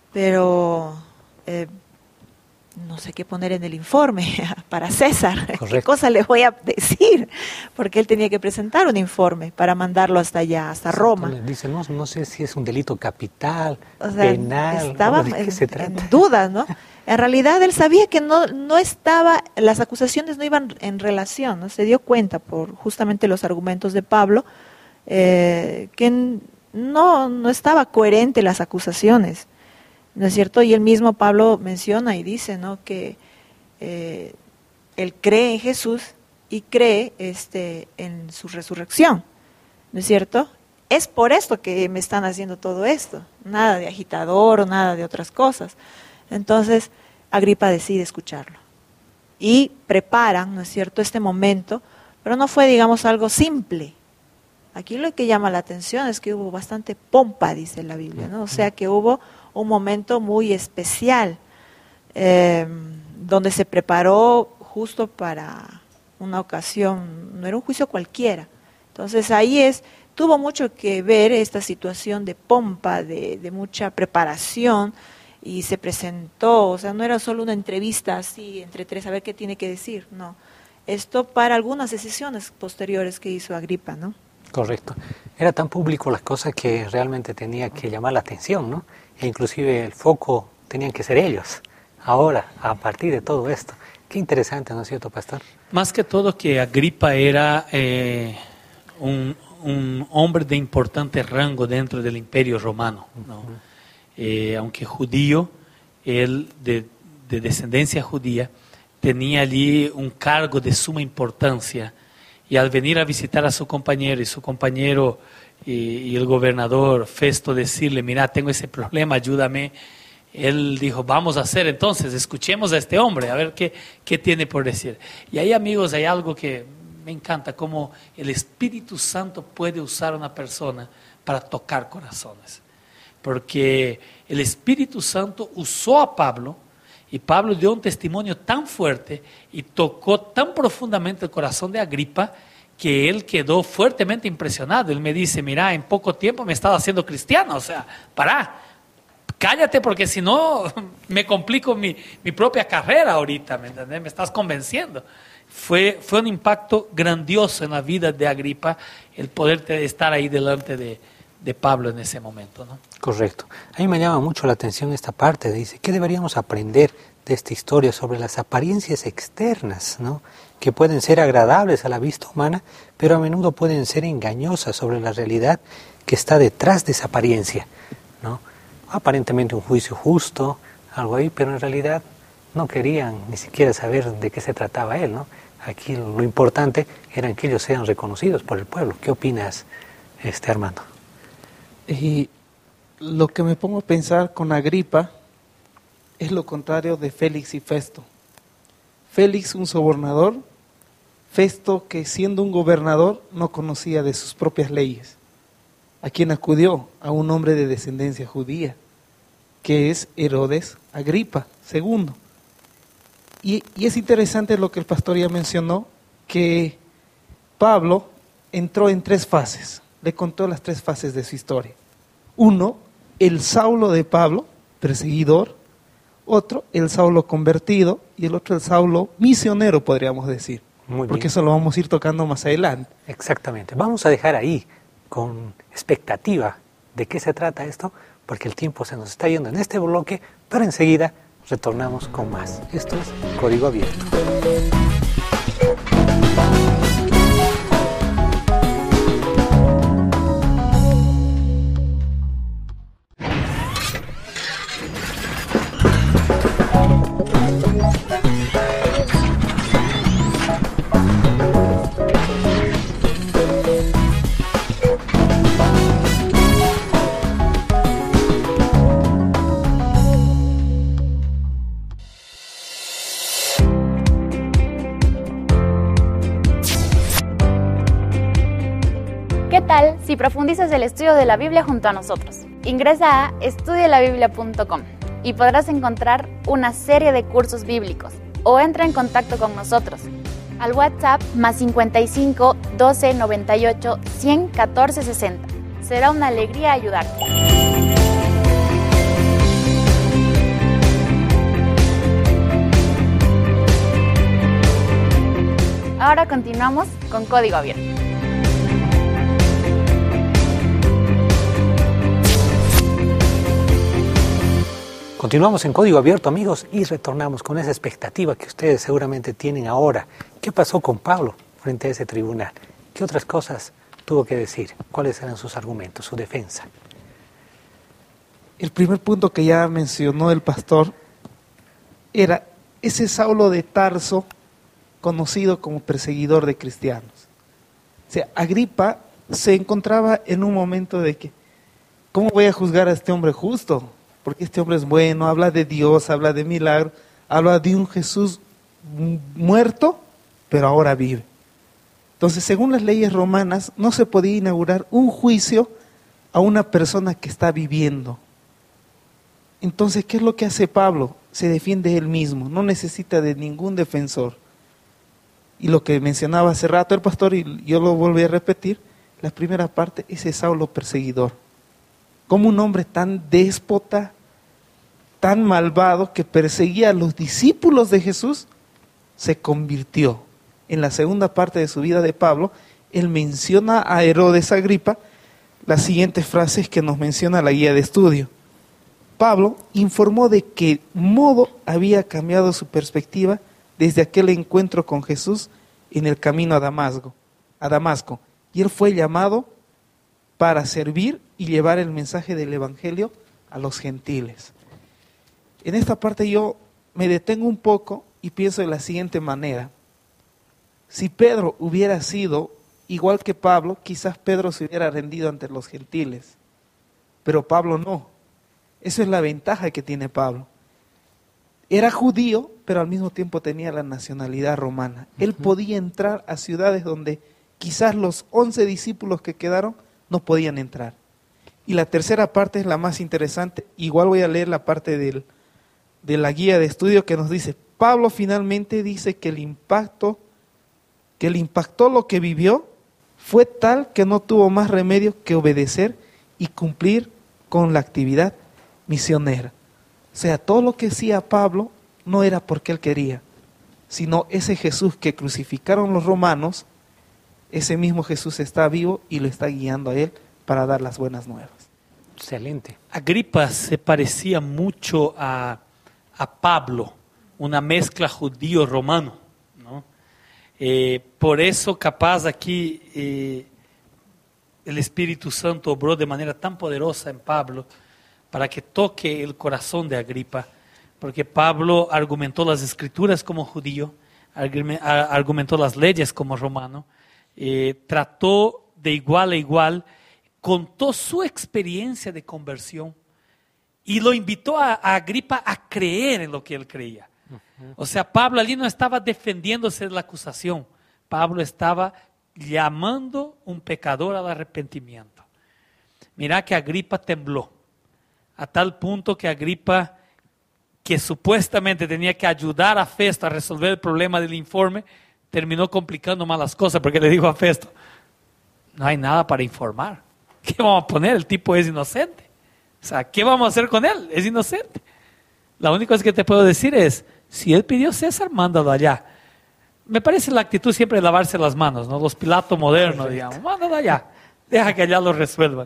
pero eh, no sé qué poner en el informe para César. Correcto. ¿Qué cosa le voy a decir? Porque él tenía que presentar un informe para mandarlo hasta allá, hasta Roma. Dice, no, no sé si es un delito capital, o sea, penal, estaba ¿de qué en, se trata? En dudas, ¿no? En realidad él sabía que no, no estaba, las acusaciones no iban en relación, ¿no? Se dio cuenta por justamente los argumentos de Pablo, eh, que no, no estaba coherente las acusaciones, ¿no es cierto? Y el mismo Pablo menciona y dice, ¿no?, que eh, él cree en Jesús y cree este, en su resurrección, ¿no es cierto? Es por esto que me están haciendo todo esto, nada de agitador o nada de otras cosas. Entonces, Agripa decide escucharlo y preparan, ¿no es cierto?, este momento, pero no fue, digamos, algo simple. Aquí lo que llama la atención es que hubo bastante pompa, dice la Biblia, ¿no? O sea, que hubo un momento muy especial, eh, donde se preparó justo para una ocasión, no era un juicio cualquiera. Entonces ahí es, tuvo mucho que ver esta situación de pompa, de, de mucha preparación, y se presentó, o sea, no era solo una entrevista así entre tres a ver qué tiene que decir, no. Esto para algunas decisiones posteriores que hizo Agripa, ¿no? Correcto. Era tan público las cosas que realmente tenía que llamar la atención, ¿no? E inclusive el foco tenían que ser ellos. Ahora, a partir de todo esto. Qué interesante, ¿no es cierto, pastor? Más que todo que Agripa era eh, un, un hombre de importante rango dentro del Imperio Romano, ¿no? Uh-huh. Eh, aunque judío, él de, de descendencia judía, tenía allí un cargo de suma importancia Y al venir a visitar a su compañero y su compañero y, y el gobernador Festo decirle, mira, tengo ese problema, ayúdame. Él dijo, vamos a hacer entonces, escuchemos a este hombre, a ver qué, qué tiene por decir. Y ahí, amigos, hay algo que me encanta, cómo el Espíritu Santo puede usar a una persona para tocar corazones. Porque el Espíritu Santo usó a Pablo, y Pablo dio un testimonio tan fuerte y tocó tan profundamente el corazón de Agripa, que él quedó fuertemente impresionado. Él me dice, mira, en poco tiempo me he estado haciendo cristiano, o sea, pará, cállate porque si no me complico mi, mi propia carrera ahorita, ¿me entiendes? Me estás convenciendo. Fue, fue un impacto grandioso en la vida de Agripa el poder estar ahí delante de, de Pablo en ese momento, ¿no? Correcto. A mí me llama mucho la atención esta parte. Dice, ¿qué deberíamos aprender de esta historia sobre las apariencias externas, ¿no? Que pueden ser agradables a la vista humana, pero a menudo pueden ser engañosas sobre la realidad que está detrás de esa apariencia, ¿no? Aparentemente un juicio justo, algo ahí, pero en realidad no querían ni siquiera saber de qué se trataba él, ¿no? Aquí lo importante era que ellos sean reconocidos por el pueblo. ¿Qué opinas, este, Armando? Y lo que me pongo a pensar con Agripa es lo contrario de Félix y Festo. Félix, un sobornador; Festo, que siendo un gobernador no conocía de sus propias leyes. ¿A quién acudió? A un hombre de descendencia judía, que es Herodes Agripa segundo. Y, y es interesante lo que el pastor ya mencionó, que Pablo entró en tres fases, le contó las tres fases de su historia. Uno, el Saulo de Pablo, perseguidor; otro, el Saulo convertido; y el otro, el Saulo misionero, podríamos decir. Muy porque bien. eso lo vamos a ir tocando más adelante. Exactamente. Vamos a dejar ahí con expectativa de qué se trata esto, porque el tiempo se nos está yendo en este bloque, pero enseguida retornamos con más. Esto es Código Abierto. ¿Qué tal si profundizas el estudio de la Biblia junto a nosotros? Ingresa a estudia la biblia punto com y podrás encontrar una serie de cursos bíblicos, o entra en contacto con nosotros al WhatsApp más cincuenta y cinco, doce, noventa y ocho, cien, catorce, sesenta. Será una alegría ayudarte. Ahora continuamos con Código Abierto. Continuamos en Código Abierto, amigos, y retornamos con esa expectativa que ustedes seguramente tienen ahora. ¿Qué pasó con Pablo frente a ese tribunal? ¿Qué otras cosas tuvo que decir? ¿Cuáles eran sus argumentos, su defensa? El primer punto que ya mencionó el pastor era ese Saulo de Tarso, conocido como perseguidor de cristianos. O sea, Agripa se encontraba en un momento de que, ¿cómo voy a juzgar a este hombre justo? Porque este hombre es bueno, habla de Dios, habla de milagros, habla de un Jesús muerto, pero ahora vive. Entonces, según las leyes romanas, no se podía inaugurar un juicio a una persona que está viviendo. Entonces, ¿qué es lo que hace Pablo? Se defiende él mismo, no necesita de ningún defensor. Y lo que mencionaba hace rato el pastor, y yo lo volví a repetir, la primera parte, ese Saulo perseguidor. Como un hombre tan déspota, tan malvado, que perseguía a los discípulos de Jesús, se convirtió. En la segunda parte de su vida de Pablo, él menciona a Herodes Agripa las siguientes frases que nos menciona la guía de estudio. Pablo informó de qué modo había cambiado su perspectiva desde aquel encuentro con Jesús en el camino a Damasco, a Damasco, y él fue llamado para servir y llevar el mensaje del Evangelio a los gentiles. En esta parte yo me detengo un poco y pienso de la siguiente manera. Si Pedro hubiera sido igual que Pablo, quizás Pedro se hubiera rendido ante los gentiles, pero Pablo no. Esa es la ventaja que tiene Pablo. Era judío, pero al mismo tiempo tenía la nacionalidad romana. Él uh-huh. podía entrar a ciudades donde quizás los once discípulos que quedaron no podían entrar. Y la tercera parte es la más interesante. Igual voy a leer la parte del, de la guía de estudio que nos dice, Pablo finalmente dice que el impacto, que le impactó lo que vivió, fue tal que no tuvo más remedio que obedecer y cumplir con la actividad misionera. O sea, todo lo que hacía Pablo no era porque él quería, sino ese Jesús que crucificaron los romanos, ese mismo Jesús está vivo y lo está guiando a él para dar las buenas nuevas. Excelente. Agripa se parecía mucho a, a Pablo, una mezcla judío-romano, ¿no? Eh, por eso capaz aquí eh, el Espíritu Santo obró de manera tan poderosa en Pablo para que toque el corazón de Agripa, porque Pablo argumentó las escrituras como judío, argumentó las leyes como romano, eh, trató de igual a igual, contó su experiencia de conversión y lo invitó a, a Agripa a creer en lo que él creía. Uh-huh. O sea, Pablo allí no estaba defendiéndose de la acusación, Pablo estaba llamando un pecador al arrepentimiento. Mira que Agripa tembló, a tal punto que Agripa, que supuestamente tenía que ayudar a Festo a resolver el problema del informe, terminó complicando más las cosas, porque le dijo a Festo, no hay nada para informar. ¿Qué vamos a poner? El tipo es inocente. O sea, ¿qué vamos a hacer con él? Es inocente. La única cosa que te puedo decir es, si él pidió César, mándalo allá. Me parece la actitud siempre de lavarse las manos, ¿no? Los Pilato modernos, digamos, mándalo allá. Deja que allá lo resuelvan.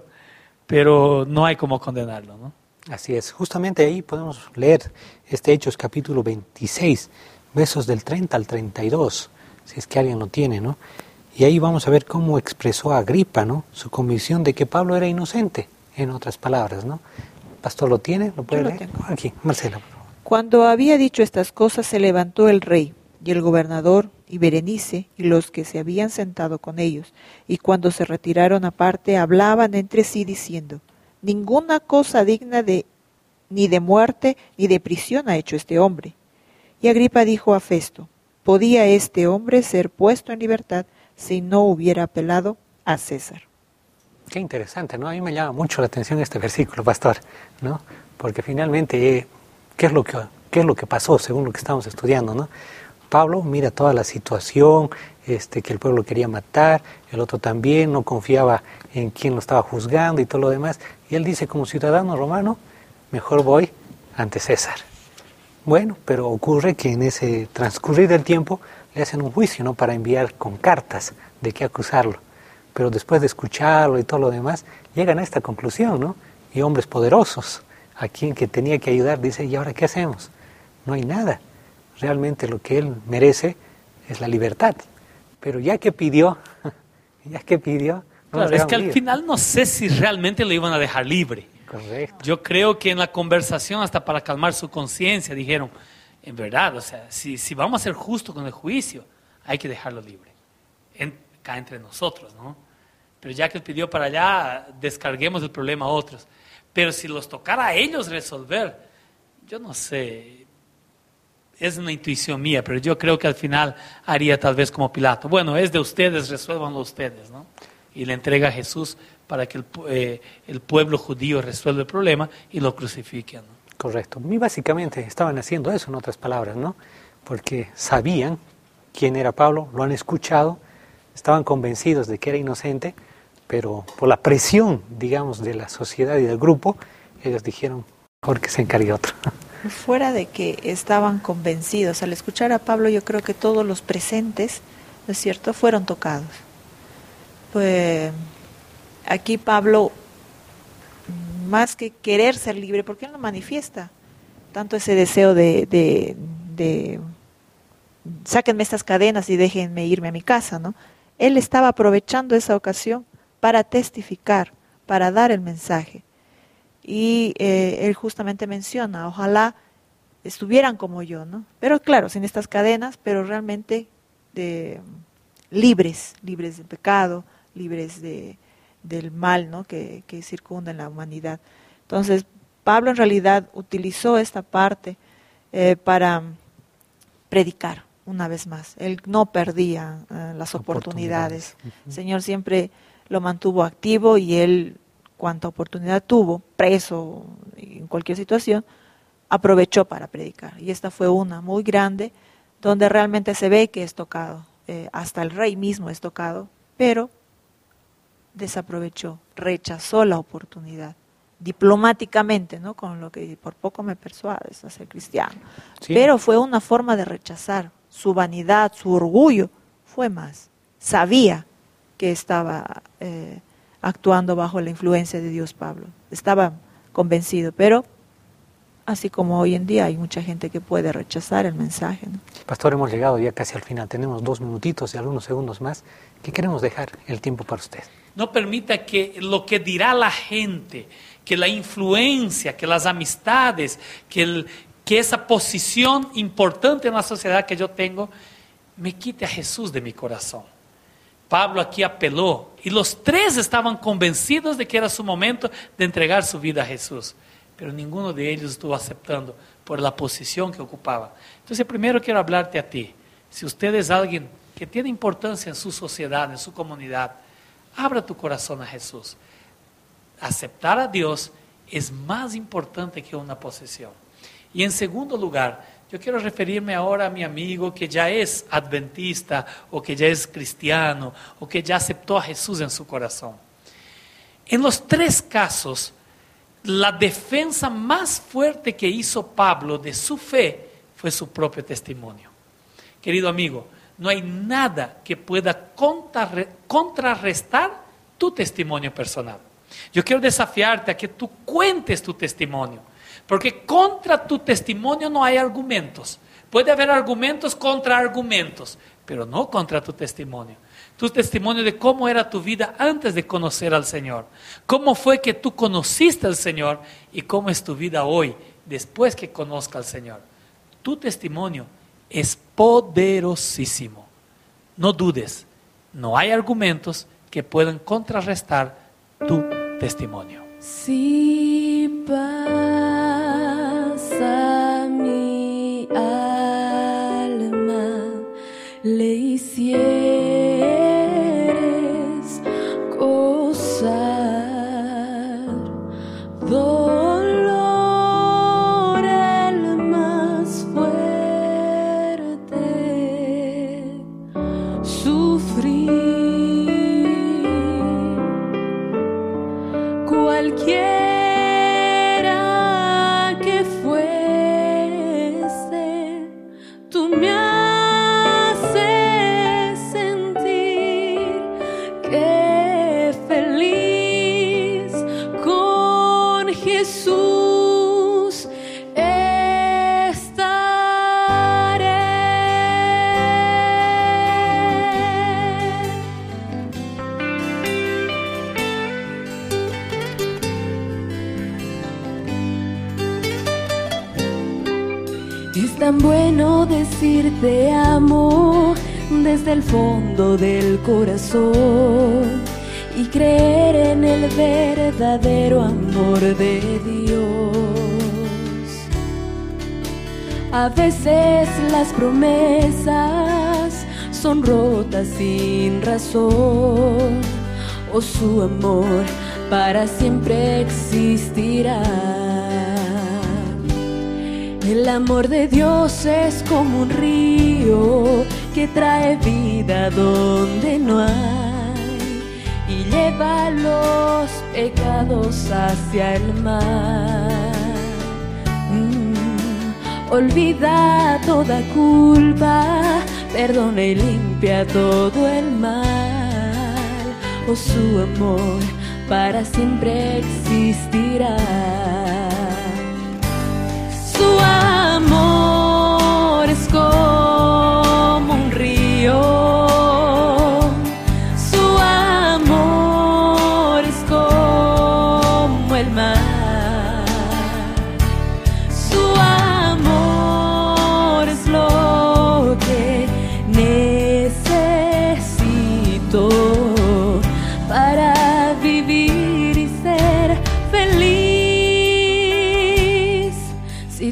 Pero no hay cómo condenarlo, ¿no? Así es. Justamente ahí podemos leer este Hechos capítulo veintiséis, versos del treinta al treinta y dos, si es que alguien lo tiene, ¿no? Y ahí vamos a ver cómo expresó Agripa, ¿no? Su convicción de que Pablo era inocente, en otras palabras, ¿no? ¿Pastor lo tiene? ¿Lo puede Yo leer? lo tengo. Aquí, Marcela, por favor. Cuando había dicho estas cosas, se levantó el rey y el gobernador y Berenice y los que se habían sentado con ellos, y cuando se retiraron aparte, hablaban entre sí diciendo, ninguna cosa digna de ni de muerte ni de prisión ha hecho este hombre. Y Agripa dijo a Festo, ¿podía este hombre ser puesto en libertad si no hubiera apelado a César? Qué interesante, ¿no? A mí me llama mucho la atención este versículo, pastor, ¿no? Porque finalmente, eh, ¿qué es lo que, qué es lo que pasó según lo que estamos estudiando, ¿no? Pablo mira toda la situación, este, que el pueblo quería matar, el otro también no confiaba en quién lo estaba juzgando y todo lo demás, y él dice, como ciudadano romano, mejor voy ante César. Bueno, pero ocurre que en ese transcurrir del tiempo le hacen un juicio, ¿no? Para enviar con cartas de qué acusarlo. Pero después de escucharlo y todo lo demás, llegan a esta conclusión, ¿no? Y hombres poderosos, a quien que tenía que ayudar, dice, ¿y ahora qué hacemos? No hay nada. Realmente lo que él merece es la libertad. Pero ya que pidió, ya que pidió... No claro, es que al libre. Final no sé si realmente lo iban a dejar libre. Correcto. Yo creo que en la conversación, hasta para calmar su conciencia, dijeron, en verdad, o sea, si, si vamos a ser justos con el juicio, hay que dejarlo libre. En, acá entre nosotros, ¿no? Pero ya que él pidió para allá, descarguemos el problema a otros. Pero si los tocara a ellos resolver, yo no sé, es una intuición mía, pero yo creo que al final haría tal vez como Pilato. Bueno, es de ustedes, resuélvanlo ustedes, ¿no? Y le entrega a Jesús para que el, eh, el pueblo judío resuelva el problema y lo crucifiquen, ¿no? Correcto. Y básicamente estaban haciendo eso, en otras palabras, ¿no? Porque sabían quién era Pablo, lo han escuchado, estaban convencidos de que era inocente, pero por la presión, digamos, de la sociedad y del grupo, ellos dijeron, mejor que se encargue otro. Fuera de que estaban convencidos, al escuchar a Pablo, yo creo que todos los presentes, ¿no es cierto?, fueron tocados. Pues aquí Pablo, más que querer ser libre, porque él no manifiesta tanto ese deseo de, de, de sáquenme estas cadenas y déjenme irme a mi casa, ¿no? Él estaba aprovechando esa ocasión para testificar, para dar el mensaje. Y eh, él justamente menciona, ojalá estuvieran como yo, ¿no? Pero claro, sin estas cadenas, pero realmente de, libres, libres del pecado, libres de, del mal, ¿no? que, que circunda en la humanidad. Entonces, Pablo en realidad utilizó esta parte eh, para predicar una vez más. Él no perdía uh, las oportunidades. oportunidades. El Señor siempre lo mantuvo activo y él, cuanta oportunidad tuvo, preso, en cualquier situación, aprovechó para predicar. Y esta fue una muy grande, donde realmente se ve que es tocado. Eh, hasta el rey mismo es tocado, pero desaprovechó, rechazó la oportunidad. Diplomáticamente, ¿no? Con lo que por poco me persuades a ser cristiano. Sí. Pero fue una forma de rechazar. Su vanidad, su orgullo fue más. Sabía que estaba eh, actuando bajo la influencia de Dios Pablo. Estaba convencido, pero así como hoy en día hay mucha gente que puede rechazar el mensaje, ¿no? Pastor, hemos llegado ya casi al final. Tenemos dos minutitos y algunos segundos más. ¿Qué queremos dejar el tiempo para usted? No permita que lo que dirá la gente, que la influencia, que las amistades, que, el, que esa posición importante en la sociedad que yo tengo, me quite a Jesús de mi corazón. Pablo aquí apeló y los tres estaban convencidos de que era su momento de entregar su vida a Jesús, pero ninguno de ellos estuvo aceptando por la posición que ocupaba. Entonces, primero quiero hablarte a ti. Si usted es alguien que tiene importancia en su sociedad, en su comunidad, abra tu corazón a Jesús. Aceptar a Dios es más importante que una posesión. Y en segundo lugar, yo quiero referirme ahora a mi amigo que ya es adventista o que ya es cristiano o que ya aceptó a Jesús en su corazón. En los tres casos, la defensa más fuerte que hizo Pablo de su fe fue su propio testimonio. Querido amigo, no hay nada que pueda contrarrestar tu testimonio personal. Yo quiero desafiarte a que tú cuentes tu testimonio, porque contra tu testimonio no hay argumentos. Puede haber argumentos contra argumentos, pero no contra tu testimonio. Tu testimonio de cómo era tu vida antes de conocer al Señor. Cómo fue que tú conociste al Señor y cómo es tu vida hoy después que conozca al Señor. Tu testimonio es poderosísimo. No dudes, no hay argumentos que puedan contrarrestar tu testimonio. Si pasa mi alma, le hicieres gozar, dolor el más fuerte, sufrir. Cualquiera que fuese, tú me haces sentir que feliz con Jesús estaré. Es tan bueno decir te amo desde el fondo del corazón y creer en el verdadero amor de Dios. A veces las promesas son rotas sin razón, o su amor para siempre existirá. El amor de Dios es como un río que trae vida donde no hay y lleva los pecados hacia el mar. Mm, olvida toda culpa, perdona y limpia todo el mal. Oh, su amor para siempre existirá. Su amor es como un río, su amor es como el mar, su amor es lo que necesito.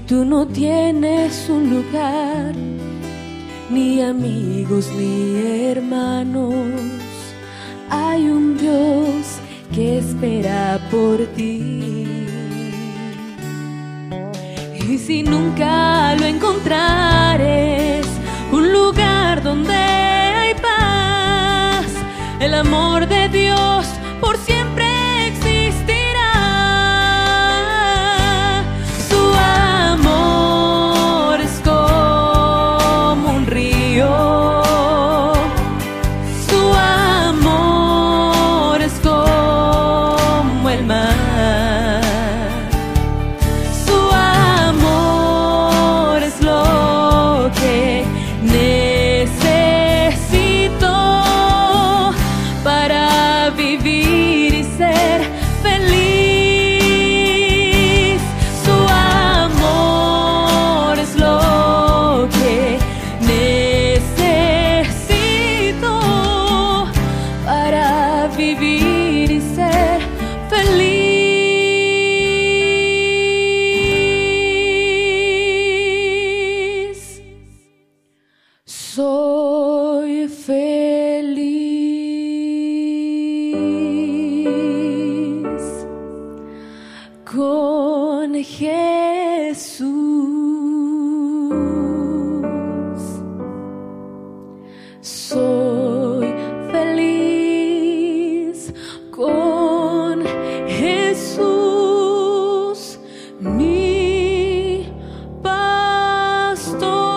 tú no tienes un lugar, ni amigos ni hermanos, hay un Dios que espera por ti. Y si nunca lo encontrares, un lugar donde hay paz, el amor de Dios por siempre existirá. Su amor es como un río, su amor es como el mar, su amor es lo que necesito para vivir y ser feliz. Su amor es lo que necesito para vivir y ser feliz. Soy feliz con Jesús. Soy feliz con Jesús, mi pastor.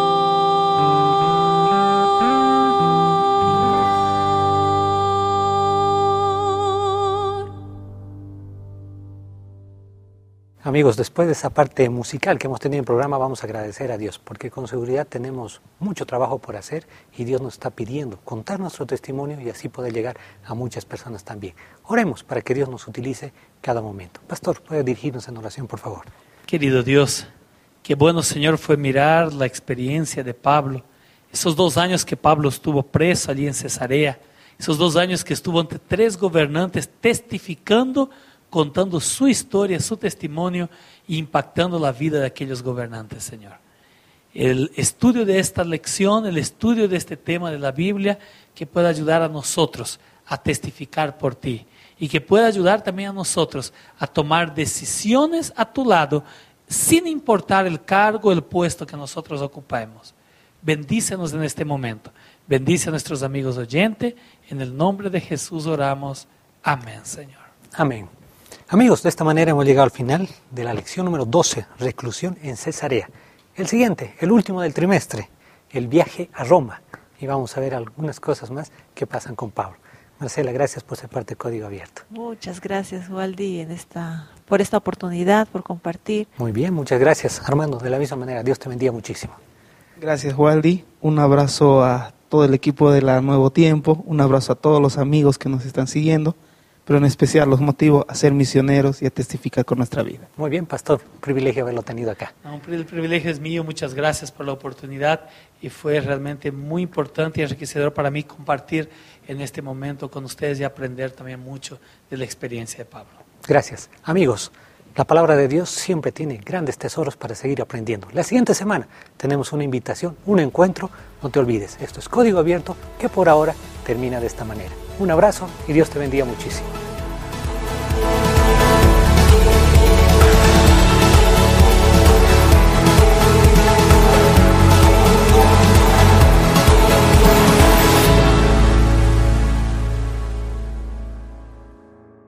Amigos, después de esa parte musical que hemos tenido en el programa, vamos a agradecer a Dios, porque con seguridad tenemos mucho trabajo por hacer y Dios nos está pidiendo contar nuestro testimonio y así poder llegar a muchas personas también. Oremos para que Dios nos utilice cada momento. Pastor, ¿puede dirigirnos en oración, por favor? Querido Dios, qué bueno, Señor, fue mirar la experiencia de Pablo. Esos dos años que Pablo estuvo preso allí en Cesarea, esos dos años que estuvo ante tres gobernantes testificando, contando su historia, su testimonio e impactando la vida de aquellos gobernantes, Señor. El estudio de esta lección, el estudio de este tema de la Biblia, que pueda ayudar a nosotros a testificar por ti y que pueda ayudar también a nosotros a tomar decisiones a tu lado sin importar el cargo, el puesto que nosotros ocupemos. Bendícenos en este momento. Bendice a nuestros amigos oyentes. En el nombre de Jesús oramos. Amén, Señor. Amén. Amigos, de esta manera hemos llegado al final de la lección número doce, reclusión en Cesarea. El siguiente, el último del trimestre, el viaje a Roma. Y vamos a ver algunas cosas más que pasan con Pablo. Marcela, gracias por ser parte de Código Abierto. Muchas gracias, Waldi, en esta, por esta oportunidad, por compartir. Muy bien, muchas gracias. Armando, de la misma manera, Dios te bendiga muchísimo. Gracias, Waldi. Un abrazo a todo el equipo de la Nuevo Tiempo, un abrazo a todos los amigos que nos están siguiendo, pero en especial los motivo a ser misioneros y a testificar con nuestra vida. Muy bien, pastor, un privilegio haberlo tenido acá. No, el privilegio es mío, muchas gracias por la oportunidad y fue realmente muy importante y enriquecedor para mí compartir en este momento con ustedes y aprender también mucho de la experiencia de Pablo. Gracias. Amigos, la palabra de Dios siempre tiene grandes tesoros para seguir aprendiendo. La siguiente semana tenemos una invitación, un encuentro, no te olvides, esto es Código Abierto, que por ahora termina de esta manera. Un abrazo y Dios te bendiga muchísimo.